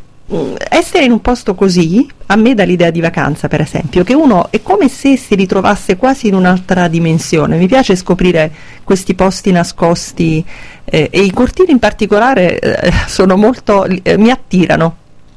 essere in un posto così a me dà l'idea di vacanza, per esempio, che uno è come se si ritrovasse quasi in un'altra dimensione. Mi piace scoprire questi posti nascosti, eh, e i cortili in particolare eh, sono molto eh, mi attirano.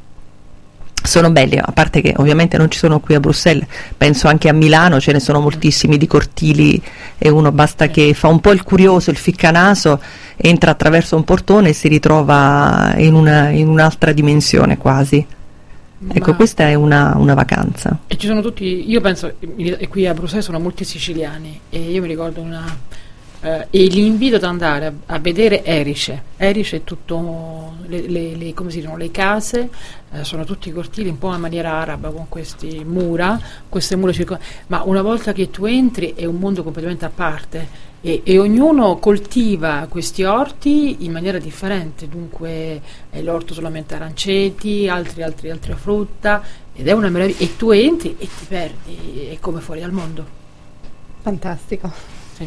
Sono belli, a parte che ovviamente non ci sono qui a Bruxelles, penso anche a Milano ce ne sono moltissimi di cortili, e uno basta che fa un po' il curioso, il ficcanaso, entra attraverso un portone e si ritrova in, una, in un'altra dimensione quasi. Ecco, Ma- questa è una, una vacanza. E ci sono tutti, io penso, e qui a Bruxelles sono molti siciliani, e io mi ricordo una, eh, e li invito ad andare a, a vedere Erice. Erice è tutto, le, le, le, come si dicono, le case, eh, sono tutti cortili un po' in maniera araba, con queste mura, queste mura circo- ma una volta che tu entri è un mondo completamente a parte. E, e ognuno coltiva questi orti in maniera differente, dunque è l'orto solamente aranceti, altri, altri, altra frutta, ed è una meraviglia, e tu entri e ti perdi, è come fuori dal mondo. Fantastico. Sì.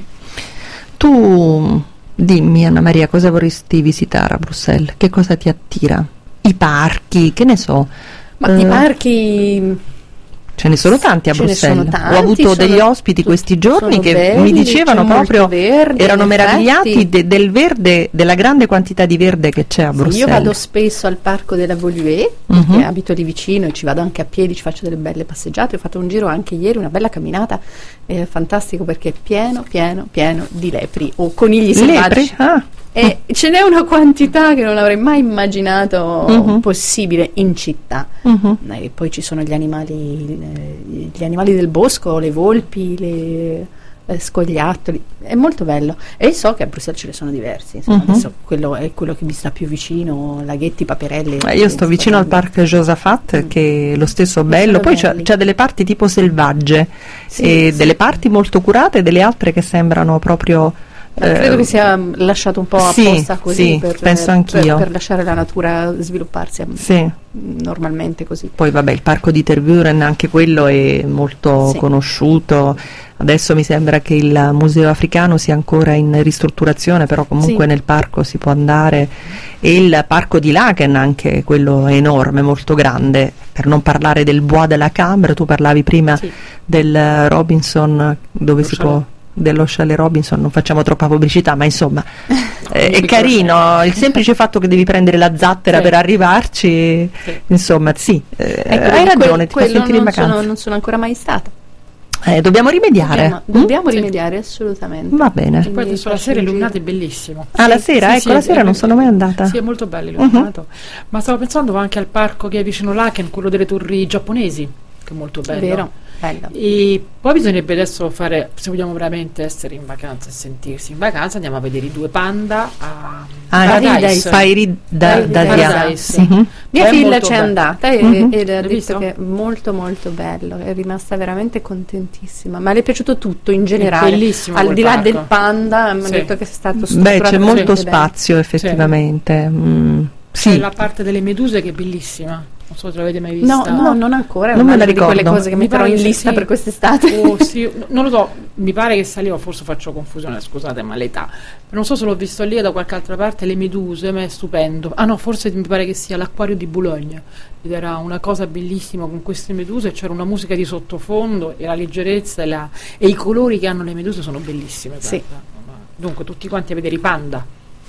Tu dimmi, Anna Maria, cosa vorresti visitare a Bruxelles? Che cosa ti attira? I parchi, che ne so? Ma eh, i parchi... Ce ne sono tanti a Ce ne Bruxelles. sono tanti, Ho avuto sono- degli ospiti so- questi giorni sono che belli, mi dicevano c'è proprio, molto verde, erano in meravigliati effetti. de- del verde, della grande quantità di verde che c'è a Sì, Bruxelles. io vado spesso al parco della Woluwe, Mhm. che abito lì vicino, e ci vado anche a piedi, ci faccio delle belle passeggiate. Ho fatto un giro anche ieri, una bella camminata, è fantastico perché è pieno, pieno, pieno di lepri o conigli selvaggi. Lepri? Ah. E ce n'è una quantità che non avrei mai immaginato Mhm. possibile in città. Mhm. E poi ci sono gli animali, eh, gli animali del bosco, le volpi, le, eh, scoiattoli, è molto bello. E so che a Bruxelles ce ne sono diversi, insomma, Mhm. adesso quello è quello che mi sta più vicino, laghetti, paperelle. Eh, Io sto vicino al Parc Josaphat, Mm. che è lo stesso Sono bello, poi c'è, belli. c'è delle parti tipo selvagge, Sì, e sì. delle parti molto curate e delle altre che sembrano proprio... Ma credo eh, che sia mm, lasciato un po' sì, apposta così sì, per, penso per- anch'io. per lasciare la natura svilupparsi mm, Sì. normalmente così. Poi vabbè, il parco di Tervuren, anche quello è molto Sì. conosciuto. Adesso mi sembra che il museo africano sia ancora in ristrutturazione, però comunque Sì. nel parco si può andare. E il parco di Laken, anche quello è enorme, molto grande, per non parlare del Bois de la Cambre. Tu parlavi prima Sì. del Robinson, dove Lo si chalet. può, dello chalet Robinson, non facciamo troppa pubblicità, ma insomma eh, è dico- carino il semplice fatto che devi prendere la zattera Sì. per arrivarci. Sì. Insomma, sì, eh, Ecco, hai vedi, ragione, quel- ti fa quello sentire in non vacanza. sono, non sono ancora mai stata. Eh, dobbiamo rimediare. Dobbiamo, Mm? dobbiamo Sì. rimediare assolutamente. Va bene. Quindi Poi adesso la faccio sera un illuminata è giro. bellissimo. Ah, la Sì, sera? Sì, ecco, sì, la è- sera è- non sono mai andata. Sì, è molto bello illuminato. Ma stavo pensando anche al parco che è vicino Laken, quello delle torri giapponesi, che è molto bello. Vero, bello. E poi bisognerebbe adesso fare, se vogliamo veramente essere in vacanza e sentirsi in vacanza, andiamo a vedere i due panda a Ah, Paradise. Pairi da, da, Paradise. Paradise. Mhm. Mia È figlia molto c'è bello. andata e, Mhm. ed ha L'hai detto visto? che è molto molto bello, è rimasta veramente contentissima, ma le è piaciuto tutto in generale, bellissimo al quel di là parco. del panda, mi ha Sì. detto che è stato Beh, strutturato c'è molto veramente bene. spazio effettivamente. Mm, C'è sì. la parte delle meduse che è bellissima. Non so se l'avete mai vista. No, no, non ancora, è Non me una la di quelle ricordo. cose che Mi metterò pare in che lista sì. per quest'estate. Oh, sì, non lo so, mi pare che saliva, forse faccio confusione, scusate, ma l'età. Non so se l'ho visto lì o da qualche altra parte, le meduse, ma è stupendo. Ah no, forse mi pare che sia l'acquario di Bologna. Ed era una cosa bellissima con queste meduse, c'era una musica di sottofondo e la leggerezza e, la- e i colori che hanno le meduse sono bellissime. Sì. guarda. Dunque, tutti quanti a vedere i panda.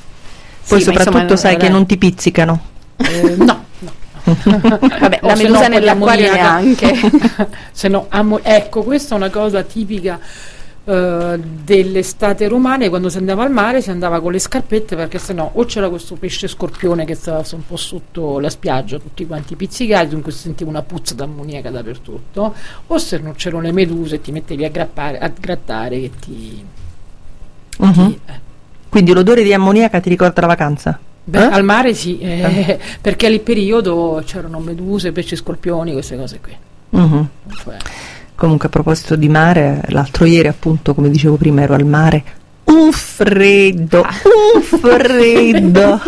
Poi Sì, ma soprattutto insomma, sai non che è- non ti pizzicano. Eh, no, no. Vabbè, O la se medusa no, nell'acquario quell'ammoniaca. neanche. Se no, ammo- ecco, questa è una cosa tipica eh, dell'estate romana. Quando si andava al mare si andava con le scarpette, perché sennò o c'era questo pesce scorpione che stava un po' sotto la spiaggia, tutti quanti pizzicati, dunque si sentiva una puzza d'ammoniaca dappertutto, o se non c'erano le meduse ti mettevi a, grappare, a grattare che ti... Mhm. ti- eh. Quindi l'odore di ammoniaca ti ricorda la vacanza? Beh, Eh? al mare sì, eh, perché lì periodo c'erano meduse, pesci scorpioni, queste cose qui. Mhm. Cioè, Comunque a proposito di mare, l'altro ieri appunto, come dicevo prima, ero al mare, un freddo, un freddo.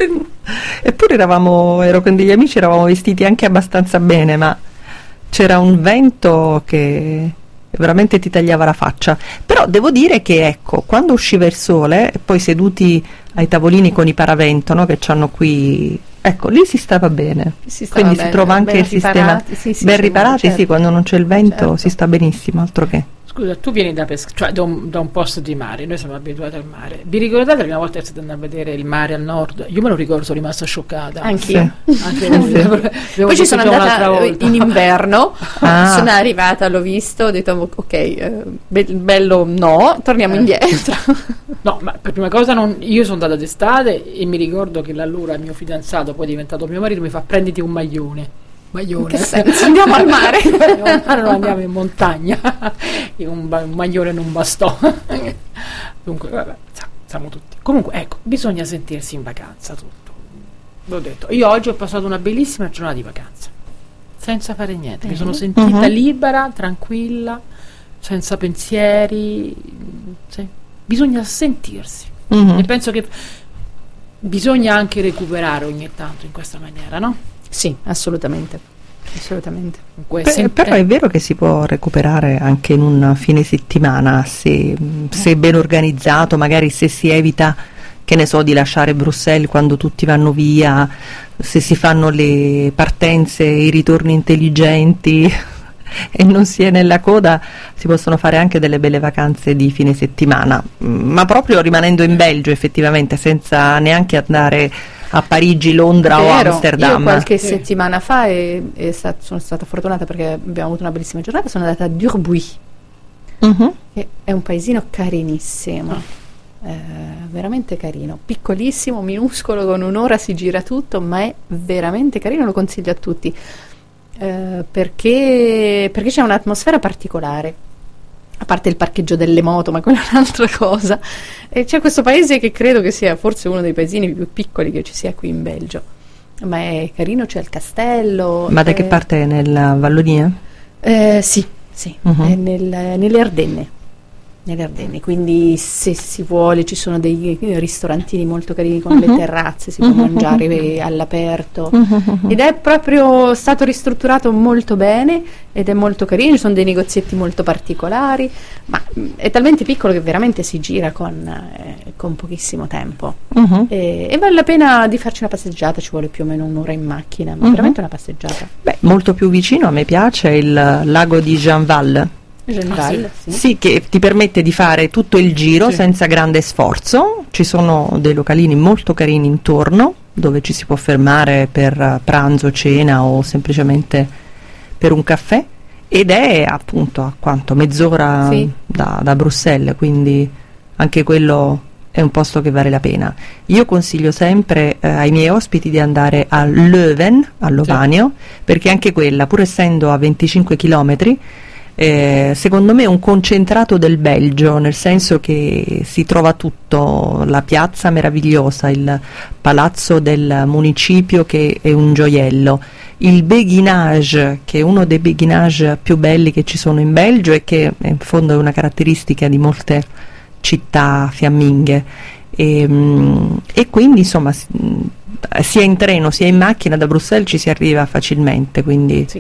Eppure eravamo, ero con degli amici, eravamo vestiti anche abbastanza bene, ma c'era un vento che veramente ti tagliava la faccia. Però devo dire che ecco, quando usciva il sole, e poi seduti ai tavolini con i paravento, no, che c'hanno qui, ecco, lì si stava bene. Si stava Quindi si bene, trova anche ben il sistema riparati, sì, sì, ben sì, riparati, certo. sì, quando non c'è il vento Certo. si sta benissimo, altro che. scusa, tu vieni da, pes- cioè da, un, da un posto di mare, noi siamo abituati al mare. Vi ricordate la prima volta che siete andati a vedere il mare al nord? Io me lo ricordo, sono rimasta scioccata. Anch'io. Anche voi. Sì. Abbiamo Poi ci detto sono già un'altra andata volta. in inverno, Ah. sono arrivata, l'ho visto, ho detto ok, eh, be- bello no, torniamo Eh. indietro. No, ma per prima cosa non- io sono andata d'estate e mi ricordo che allora mio fidanzato, poi diventato mio marito, mi fa prenditi un maglione. Maglione. In che senso? Andiamo al mare? Andiamo al mare, non andiamo in montagna. E un, ba- un maglione non bastò. Dunque, vabbè, siamo tutti. Comunque, ecco, bisogna sentirsi in vacanza tutto. L'ho detto. Io oggi ho passato una bellissima giornata di vacanza, senza fare niente. Mi sono sentita uh-huh. libera, tranquilla, senza pensieri. Sì. Bisogna sentirsi. Uh-huh. E penso che bisogna anche recuperare ogni tanto in questa maniera, no? Sì, assolutamente. Assolutamente. Beh, però è vero che si può recuperare anche in un fine settimana se, se ben organizzato, magari se si evita, che ne so, di lasciare Bruxelles quando tutti vanno via, se si fanno le partenze e i ritorni intelligenti e non si è nella coda, si possono fare anche delle belle vacanze di fine settimana, ma proprio rimanendo in Belgio effettivamente, senza neanche andare a Parigi, Londra Vero, o Amsterdam. Io qualche sì. settimana fa e, e stat- sono stata fortunata perché abbiamo avuto una bellissima giornata, sono andata a Durbuy, uh-huh. che è un paesino carinissimo, oh. eh, veramente carino, piccolissimo, minuscolo, con un'ora si gira tutto, ma è veramente carino, lo consiglio a tutti, eh, perché, perché c'è un'atmosfera particolare. A parte il parcheggio delle moto, ma quella è un'altra cosa. E c'è questo paese che credo che sia forse uno dei paesini più piccoli che ci sia qui in Belgio. Ma è carino, c'è il castello. Ma da è... che parte è? Nella Vallonia? Eh, sì, sì, uh-huh. è nel, nelle Ardenne. Nelle Ardenne, quindi se si vuole ci sono dei ristorantini molto carini con uh-huh. le terrazze, si può uh-huh. mangiare all'aperto uh-huh. ed è proprio stato ristrutturato molto bene ed è molto carino, ci sono dei negozietti molto particolari, ma è talmente piccolo che veramente si gira con, eh, con pochissimo tempo uh-huh. e, e vale la pena di farci una passeggiata, ci vuole più o meno un'ora in macchina, ma uh-huh. veramente una passeggiata. Beh, molto più vicino a me piace il lago di Jeanval. Ah, sì. Sì. sì, che ti permette di fare tutto il giro sì. senza grande sforzo. Ci sono dei localini molto carini intorno dove ci si può fermare per pranzo, cena o semplicemente per un caffè, ed è appunto a quanto mezz'ora sì. da, da Bruxelles, quindi anche quello è un posto che vale la pena. Io consiglio sempre eh, ai miei ospiti di andare a Leuven, a Lovanio, sì. perché anche quella, pur essendo a venticinque chilometri, Eh, secondo me è un concentrato del Belgio, nel senso che si trova tutto, la piazza meravigliosa, il palazzo del municipio che è un gioiello, il béguinage che è uno dei béguinage più belli che ci sono in Belgio e che in fondo è una caratteristica di molte città fiamminghe e, e quindi insomma sia in treno sia in macchina da Bruxelles ci si arriva facilmente, quindi sì.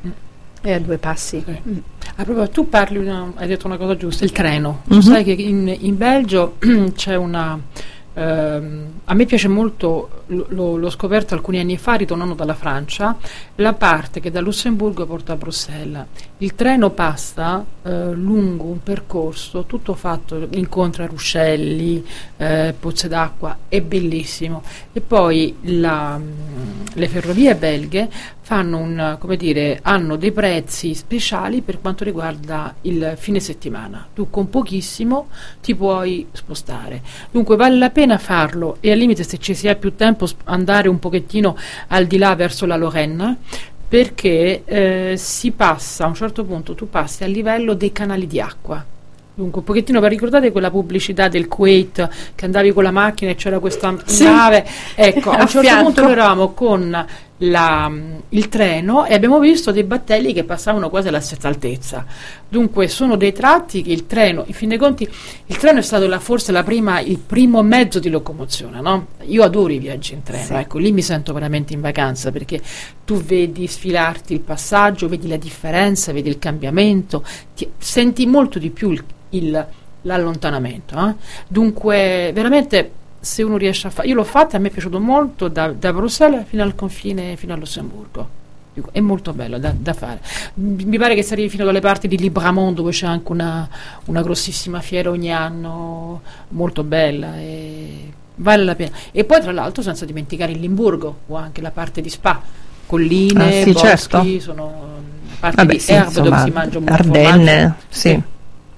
È a due passi. Sì. Mm. Ah, proprio, tu parli, una, hai detto una cosa giusta, il treno. Mm-hmm. Tu sai che in, in Belgio c'è una... Ehm, a me piace molto, lo, l'ho scoperto alcuni anni fa ritornando dalla Francia, la parte che da Lussemburgo porta a Bruxelles. Il treno passa eh, lungo un percorso tutto fatto, incontra ruscelli, eh, pozze d'acqua, è bellissimo. E poi la, le ferrovie belghe fanno un, come dire, hanno dei prezzi speciali per quanto riguarda il fine settimana. Tu con pochissimo ti puoi spostare. Dunque vale la pena farlo, e al limite, se ci si ha più tempo, andare un pochettino al di là verso la Lorraine, perché eh, si passa, a un certo punto tu passi a livello dei canali di acqua. Dunque un pochettino, per ricordate quella pubblicità del Kuwait che andavi con la macchina e c'era questa sì. nave, ecco, a un certo fianco. punto eravamo con la, il treno e abbiamo visto dei battelli che passavano quasi alla stessa altezza. Dunque sono dei tratti che il treno, in fin dei conti, il treno è stato la, forse la prima, il primo mezzo di locomozione, no? Io adoro i viaggi in treno, sì. ecco, lì mi sento veramente in vacanza, perché tu vedi sfilarti il passaggio, vedi la differenza, vedi il cambiamento, ti, senti molto di più il Il, l'allontanamento, eh? Dunque veramente, se uno riesce a fare, io l'ho fatta, a me è piaciuto molto da, da Bruxelles fino al confine, fino a Lussemburgo, è molto bello da, da fare. Mi pare che si arrivi fino dalle parti di Libramont, dove c'è anche una, una grossissima fiera ogni anno molto bella e vale la pena. E poi tra l'altro, senza dimenticare il Limburgo o anche la parte di Spa, colline, ah, sì, boschi, certo. sono la parte Vabbè, di sì, erbe insomma, dove si mangia molto Ardenne, formaggio. sì. sì.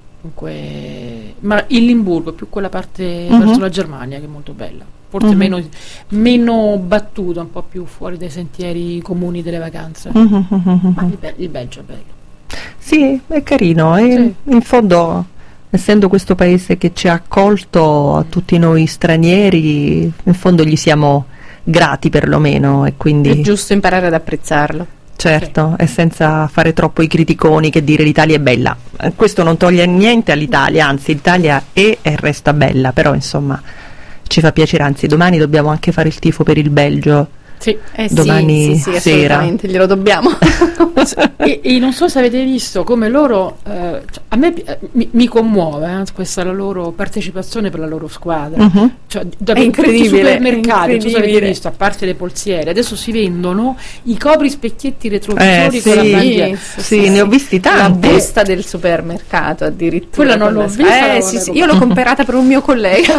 Dunque, ma il Limburgo, più quella parte uh-huh. verso la Germania, che è molto bella, forse uh-huh. meno, meno battuta, un po' più fuori dai sentieri comuni delle vacanze. Uh-huh. Ma il, Be- il Belgio è bello. Sì, è carino, e sì. in fondo essendo questo paese che ci ha accolto a tutti noi stranieri, in fondo gli siamo grati perlomeno, e quindi è giusto imparare ad apprezzarlo. certo, e senza fare troppo i criticoni che dire l'Italia è bella. Eh, questo non toglie niente all'Italia, anzi l'Italia è e resta bella, però insomma ci fa piacere, anzi domani dobbiamo anche fare il tifo per il Belgio. Sì. Eh sì, Domani sì, sì, sera. assolutamente, glielo dobbiamo. e, e non so se avete visto come loro, eh, cioè, a me eh, mi, mi commuove eh, questa la loro partecipazione per la loro squadra. Mhm. Cioè, da È incredibile, tutti i supermercati, è non so se avete incredibile. visto, a parte le polsiere, adesso si vendono i copri specchietti retrovisori Eh, con la sì. bandiera. Sì, ne ho visti La tanti. busta del supermercato addirittura. Quella non con l'ho la- vista, Eh, la sì, volevo sì, io l'ho comperata per un mio collega.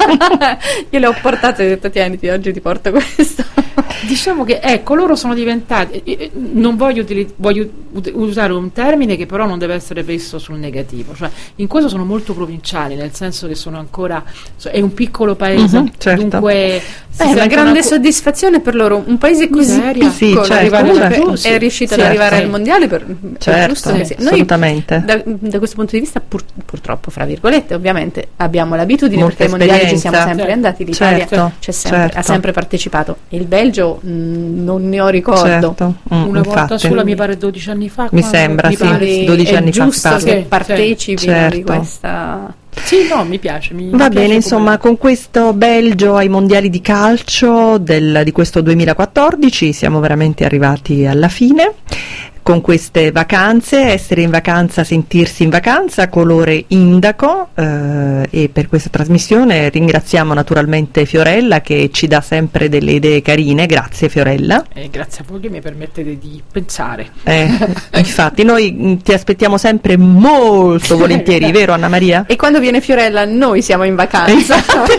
Io le ho portate e ho detto tieniti, oggi ti porto questo. Diciamo che ecco, loro sono diventati, eh, eh, non voglio, utili- voglio ut- usare un termine che però non deve essere visto sul negativo, cioè in questo sono molto provinciali, nel senso che sono ancora, so- è un piccolo paese, Mhm, certo. dunque si Beh, è una sentono grande ancora- soddisfazione per loro, un paese così Miseria. Sì, piccolo, certo, arrivare alla- certo. è riuscito Certo. ad arrivare al mondiale, per, è Certo, giusto che sia. Noi assolutamente. da, da questo punto di vista pur- purtroppo, fra virgolette, ovviamente abbiamo l'abitudine, Molta perché ai mondiali ci siamo esperienza. sempre andati, l'Italia Certo, c'è sempre, certo. ha sempre partecipato, il Belgio mh, non ne ho ricordo. Certo. Mm, una volta infatti. sola, mi pare dodici anni fa. Mi quando- sembra, mi sì. pare, Quindi dodici è anni fa giusto parlo. che Sì, partecipino certo. di questa. Sì, no, mi piace. Mi, mi Va piace bene, insomma, come- con questo Belgio ai mondiali di calcio del- di questo duemilaquattordici siamo veramente arrivati alla fine. Con queste vacanze, essere in vacanza, sentirsi in vacanza, colore indaco, eh, e per questa trasmissione ringraziamo naturalmente Fiorella che ci dà sempre delle idee carine. Grazie Fiorella. Eh, grazie a voi che mi permettete di pensare. Eh, infatti noi mh, ti aspettiamo sempre molto volentieri, vero Anna Maria? E quando viene Fiorella noi siamo in vacanza.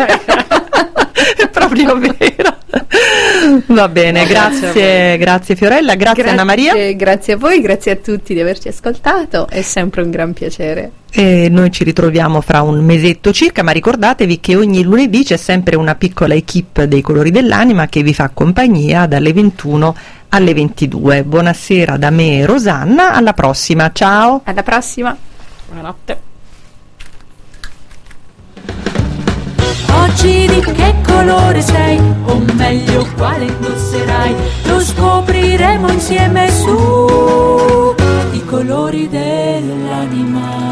È proprio vero. Va bene, No, grazie grazie, grazie Fiorella, grazie, Anna Maria. Grazie a voi, grazie a tutti di averci ascoltato, è sempre un gran piacere. E noi ci ritroviamo fra un mesetto circa, ma ricordatevi che ogni lunedì c'è sempre una piccola equipe dei Colori dell'Anima che vi fa compagnia dalle ventuno alle ventidue. Buonasera da me Rosanna, alla prossima, ciao. Alla prossima. Buonanotte. Oggi di che colore sei, o meglio quale indosserai, lo scopriremo insieme su i colori dell'anima.